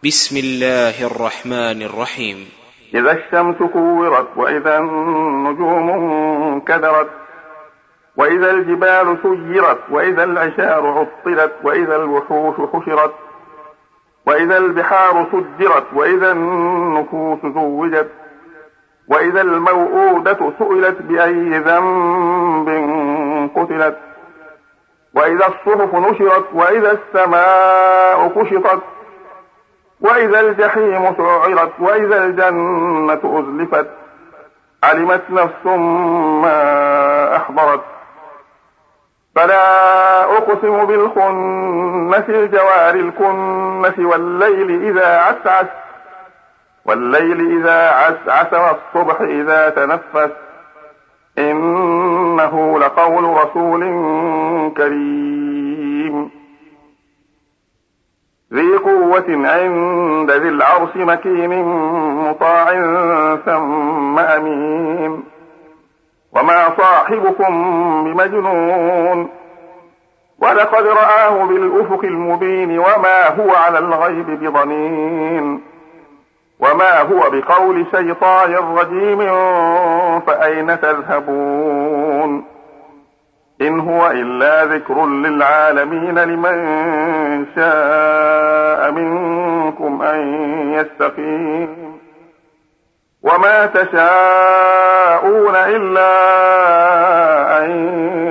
بسم الله الرحمن الرحيم. إذا الشمس كورت وإذا النجوم انكدرت وإذا الجبال سيرت وإذا العشار عطلت وإذا الوحوش حشرت وإذا البحار سجرت وإذا النفوس زوجت وإذا الموءودة سئلت بأي ذنب قتلت وإذا الصحف نشرت وإذا السماء كشطت وإذا الجحيم سعرت وإذا الجنة أزلفت علمت نفس ما أحضرت فلا أقسم بالخنس الجوار الكنس والليل إذا عسعس والصبح إذا تنفس إنه لقول رسول كريم ذي قوة عند ذي العرش مكين مطاع ثم أمين وما صاحبكم بمجنون ولقد رآه بالأفق المبين وما هو على الغيب بضنين وما هو بقول شيطان رجيم فأين تذهبون إن هو إلا ذكر للعالمين لمن شاء منكم أن يستقيم وما تشاءون إلا أن